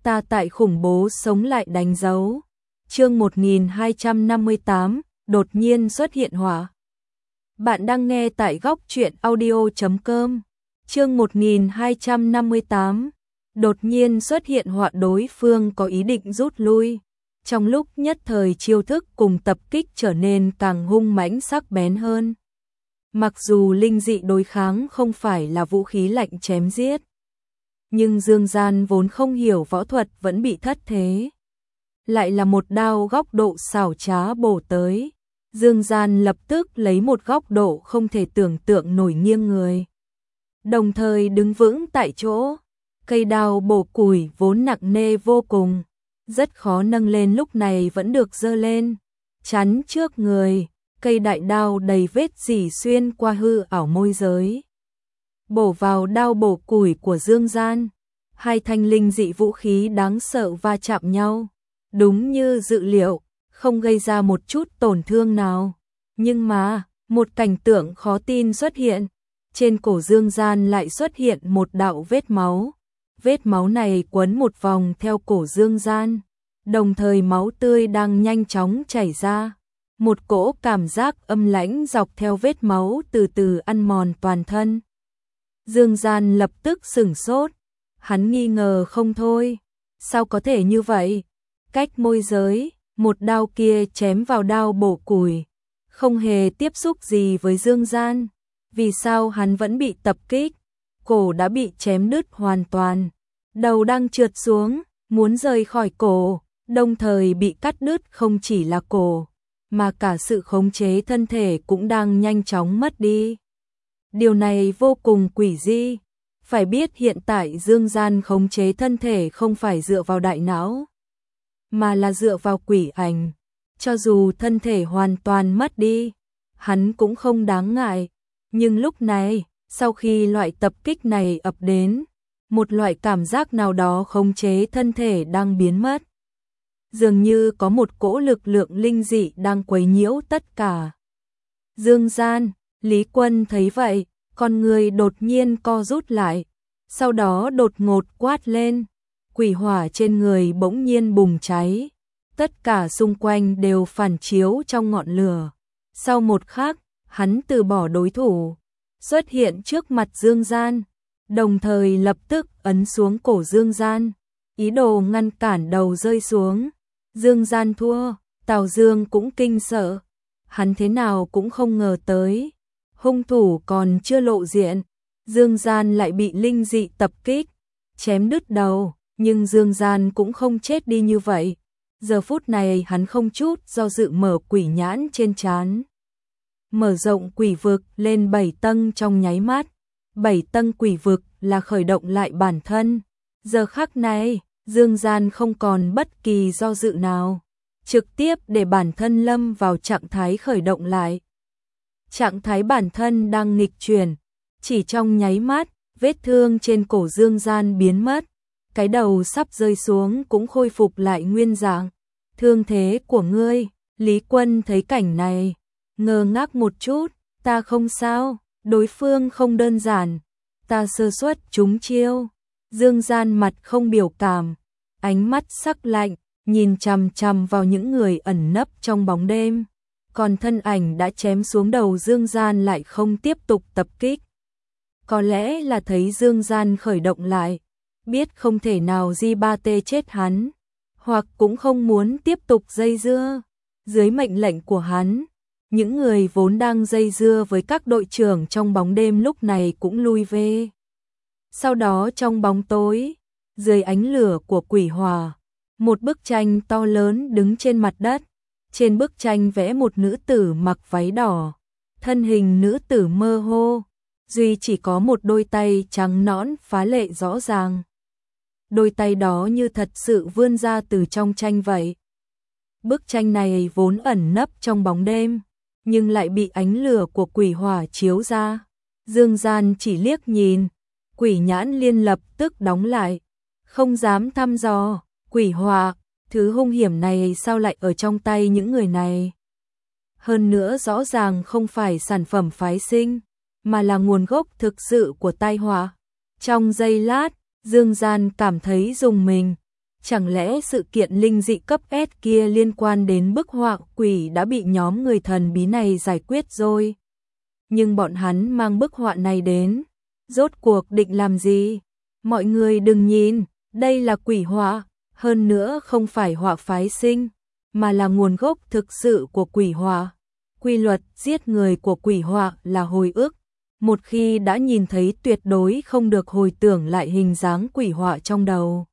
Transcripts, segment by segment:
ta tại khủng bố sống lại đánh dấu. Chương 1258, đột nhiên xuất hiện hỏa. Bạn đang nghe tại góc truyện audio.com. Chương 1258, đột nhiên xuất hiện họa, đối phương có ý định rút lui. Trong lúc nhất thời chiêu thức cùng tập kích trở nên càng hung mãnh sắc bén hơn. Mặc dù linh dị đối kháng không phải là vũ khí lạnh chém giết, nhưng Dương Gian vốn không hiểu võ thuật vẫn bị thất thế. Lại là một đao góc độ xảo trá bổ tới. Dương Gian lập tức lấy một góc độ không thể tưởng tượng nổi nghiêng người, đồng thời đứng vững tại chỗ. Cây đao bổ củi vốn nặng nề vô cùng, rất khó nâng lên, lúc này vẫn được giơ lên, chắn trước người. Cây đại đao đầy vết rỉ xuyên qua hư ảo môi giới, bổ vào đao bổ củi của Dương Gian. Hai thanh linh dị vũ khí đáng sợ va chạm nhau, đúng như dự liệu, không gây ra một chút tổn thương nào. Nhưng mà, một cảnh tượng khó tin xuất hiện. Trên cổ Dương Gian lại xuất hiện một đạo vết máu. Vết máu này quấn một vòng theo cổ Dương Gian, đồng thời máu tươi đang nhanh chóng chảy ra. Một cỗ cảm giác âm lãnh dọc theo vết máu từ từ ăn mòn toàn thân. Dương Gian lập tức sửng sốt, hắn nghi ngờ không thôi. Sao có thể như vậy? Cách môi giới, một đao kia chém vào đao bổ củi, không hề tiếp xúc gì với Dương Gian. Vì sao hắn vẫn bị tập kích? Cổ đã bị chém đứt hoàn toàn, đầu đang trượt xuống, muốn rời khỏi cổ, đồng thời bị cắt đứt không chỉ là cổ, mà cả sự khống chế thân thể cũng đang nhanh chóng mất đi. Điều này vô cùng quỷ dị. Phải biết hiện tại Dương Gian khống chế thân thể không phải dựa vào đại não, mà là dựa vào quỷ ảnh. Cho dù thân thể hoàn toàn mất đi, hắn cũng không đáng ngại. Nhưng lúc này, sau khi loại tập kích này ập đến, một loại cảm giác nào đó khống chế thân thể đang biến mất. Dường như có một cỗ lực lượng linh dị đang quấy nhiễu tất cả. Dương Gian, Lý Quân thấy vậy, con người đột nhiên co rút lại, sau đó đột ngột quát lên. Quỷ hỏa trên người bỗng nhiên bùng cháy, tất cả xung quanh đều phản chiếu trong ngọn lửa. Sau một khắc, hắn từ bỏ đối thủ, xuất hiện trước mặt Dương Gian, đồng thời lập tức ấn xuống cổ Dương Gian, ý đồ ngăn cản đầu rơi xuống. Dương Gian thua, Tào Dương cũng kinh sợ, hắn thế nào cũng không ngờ tới, hung thủ còn chưa lộ diện, Dương Gian lại bị linh dị tập kích, chém đứt đầu. Nhưng Dương Gian cũng không chết đi như vậy. Giờ phút này hắn không chút do dự mở quỷ nhãn trên trán, mở rộng quỷ vực lên 7 tầng trong nháy mắt. 7 tầng quỷ vực là khởi động lại bản thân. Giờ khắc này, Dương Gian không còn bất kỳ do dự nào, trực tiếp để bản thân lâm vào trạng thái khởi động lại. Trạng thái bản thân đang nghịch chuyển, chỉ trong nháy mắt, vết thương trên cổ Dương Gian biến mất. Cái đầu sắp rơi xuống cũng khôi phục lại nguyên dạng. Thương thế của ngươi? Lý Quân thấy cảnh này, ngơ ngác một chút. Ta không sao, đối phương không đơn giản, ta sơ suất trúng chiêu. Dương Gian mặt không biểu cảm, ánh mắt sắc lạnh, nhìn chằm chằm vào những người ẩn nấp trong bóng đêm. Còn thân ảnh đã chém xuống đầu Dương Gian lại không tiếp tục tập kích. Có lẽ là thấy Dương Gian khởi động lại, biết không thể nào G3T chết hắn, hoặc cũng không muốn tiếp tục dây dưa. Dưới mệnh lệnh của hắn, những người vốn đang dây dưa với các đội trưởng trong bóng đêm lúc này cũng lui về. Sau đó trong bóng tối, dưới ánh lửa của quỷ hỏa, một bức tranh to lớn đứng trên mặt đất. Trên bức tranh vẽ một nữ tử mặc váy đỏ, thân hình nữ tử mơ hồ, duy chỉ có một đôi tay trắng nõn phá lệ rõ ràng. Đôi tay đó như thật sự vươn ra từ trong tranh vậy. Bức tranh này vốn ẩn nấp trong bóng đêm, nhưng lại bị ánh lửa của quỷ hỏa chiếu ra. Dương Gian chỉ liếc nhìn, quỷ nhãn liên lập tức đóng lại, không dám thăm dò. Quỷ hỏa, thứ hung hiểm này sao lại ở trong tay những người này? Hơn nữa rõ ràng không phải sản phẩm phái sinh, mà là nguồn gốc thực sự của tai họa. Trong giây lát, Dương Gian cảm thấy rùng mình, Chẳng lẽ sự kiện linh dị cấp S kia liên quan đến bức họa quỷ đã bị nhóm người thần bí này giải quyết rồi? Nhưng bọn hắn mang bức họa này đến, rốt cuộc định làm gì? Mọi người đừng nhìn, đây là quỷ họa, hơn nữa không phải họa phái sinh, mà là nguồn gốc thực sự của quỷ họa. Quy luật giết người của quỷ họa là hồi ức, một khi đã nhìn thấy tuyệt đối không được hồi tưởng lại hình dáng quỷ họa trong đầu.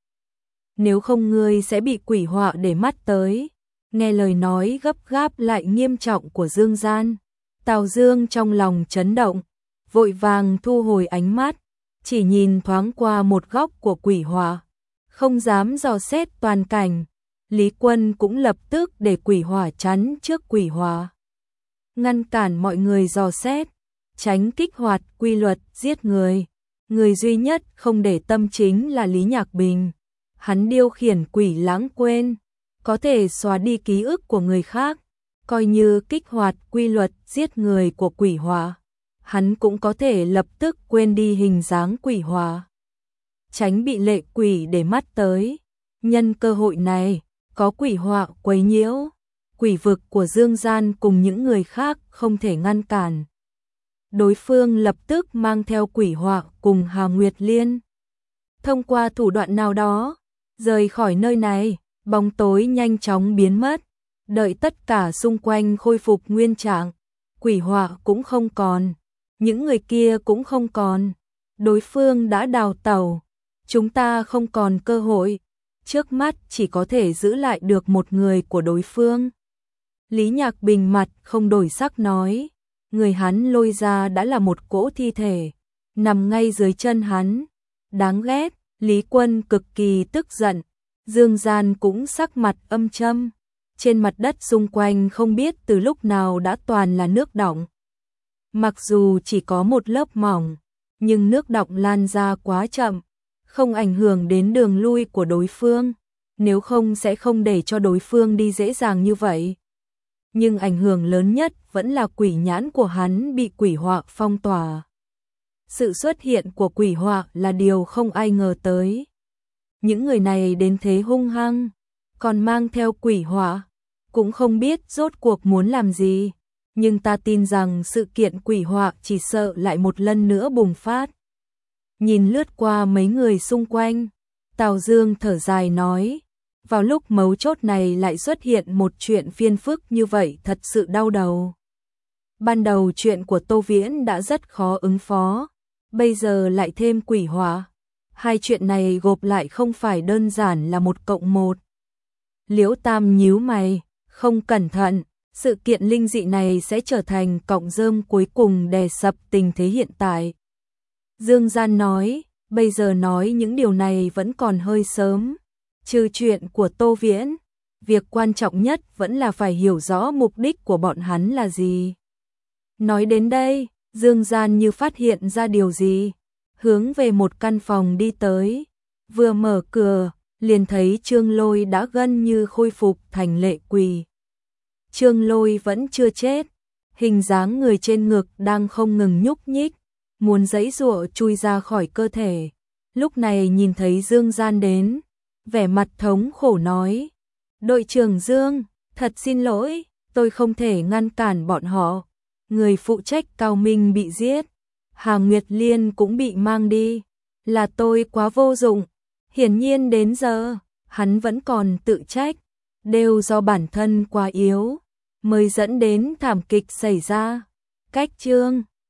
Nếu không ngươi sẽ bị quỷ họa để mắt tới. Nghe lời nói gấp gáp lại nghiêm trọng của Dương Gian, Tào Dương trong lòng chấn động, vội vàng thu hồi ánh mắt, chỉ nhìn thoáng qua một góc của quỷ họa, không dám dò xét toàn cảnh. Lý Quân cũng lập tức để quỷ họa chắn trước quỷ họa, ngăn cản mọi người dò xét, tránh kích hoạt quy luật giết người. Người duy nhất không để tâm chính là Lý Nhạc Bình. Hắn điều khiển quỷ lãng quên, có thể xóa đi ký ức của người khác, coi như kích hoạt quy luật giết người của quỷ họa. Hắn cũng có thể lập tức quên đi hình dáng quỷ họa, tránh bị lệ quỷ để mắt tới. Nhân cơ hội này, có quỷ họa quấy nhiễu, quỷ vực của Dương Gian cùng những người khác không thể ngăn cản. Đối phương lập tức mang theo quỷ họa cùng Hà Nguyệt Liên, thông qua thủ đoạn nào đó, rời khỏi nơi này. Bóng tối nhanh chóng biến mất, đợi tất cả xung quanh khôi phục nguyên trạng, quỷ họa cũng không còn, những người kia cũng không còn, đối phương đã đào tẩu, chúng ta không còn cơ hội, trước mắt chỉ có thể giữ lại được một người của đối phương. Lý Nhạc Bình mặt không đổi sắc nói, người hắn lôi ra đã là một cỗ thi thể, nằm ngay dưới chân hắn, đáng ghét. Lý Quân cực kỳ tức giận, Dương Gian cũng sắc mặt âm trầm, trên mặt đất xung quanh không biết từ lúc nào đã toàn là nước đọng. Mặc dù chỉ có một lớp mỏng, nhưng nước đọng lan ra quá chậm, không ảnh hưởng đến đường lui của đối phương, nếu không sẽ không để cho đối phương đi dễ dàng như vậy. Nhưng ảnh hưởng lớn nhất vẫn là quỷ nhãn của hắn bị quỷ họa phong tỏa. Sự xuất hiện của quỷ họa là điều không ai ngờ tới. Những người này đến thế hung hăng, còn mang theo quỷ họa, cũng không biết rốt cuộc muốn làm gì. Nhưng ta tin rằng sự kiện quỷ họa chỉ sợ lại một lần nữa bùng phát. Nhìn lướt qua mấy người xung quanh, Tào Dương thở dài nói, vào lúc mấu chốt này lại xuất hiện một chuyện phiền phức như vậy thật sự đau đầu. Ban đầu chuyện của Tô Viễn đã rất khó ứng phó, bây giờ lại thêm quỷ họa. Hai chuyện này gộp lại không phải đơn giản là 1+1. Liễu Tam nhíu mày, không cẩn thận, sự kiện linh dị này sẽ trở thành cọng rơm cuối cùng đè sập tình thế hiện tại. Dương Gian nói, bây giờ nói những điều này vẫn còn hơi sớm. Trừ chuyện của Tô Viễn, việc quan trọng nhất vẫn là phải hiểu rõ mục đích của bọn hắn là gì. Nói đến đây, Dương Gian như phát hiện ra điều gì, hướng về một căn phòng đi tới, vừa mở cửa, liền thấy Trương Lôi đã gần như khôi phục thành lệ quỷ. Trương Lôi vẫn chưa chết, hình dáng người trên ngực đang không ngừng nhúc nhích, muốn giãy giụa chui ra khỏi cơ thể. Lúc này nhìn thấy Dương Gian đến, vẻ mặt thống khổ nói, đội trưởng Dương, thật xin lỗi, tôi không thể ngăn cản bọn họ. Người phụ trách Cao Minh bị giết, Hà Nguyệt Liên cũng bị mang đi, là tôi quá vô dụng. Hiển nhiên đến giờ, hắn vẫn còn tự trách, đều do bản thân quá yếu, mới dẫn đến thảm kịch xảy ra. Cách Trương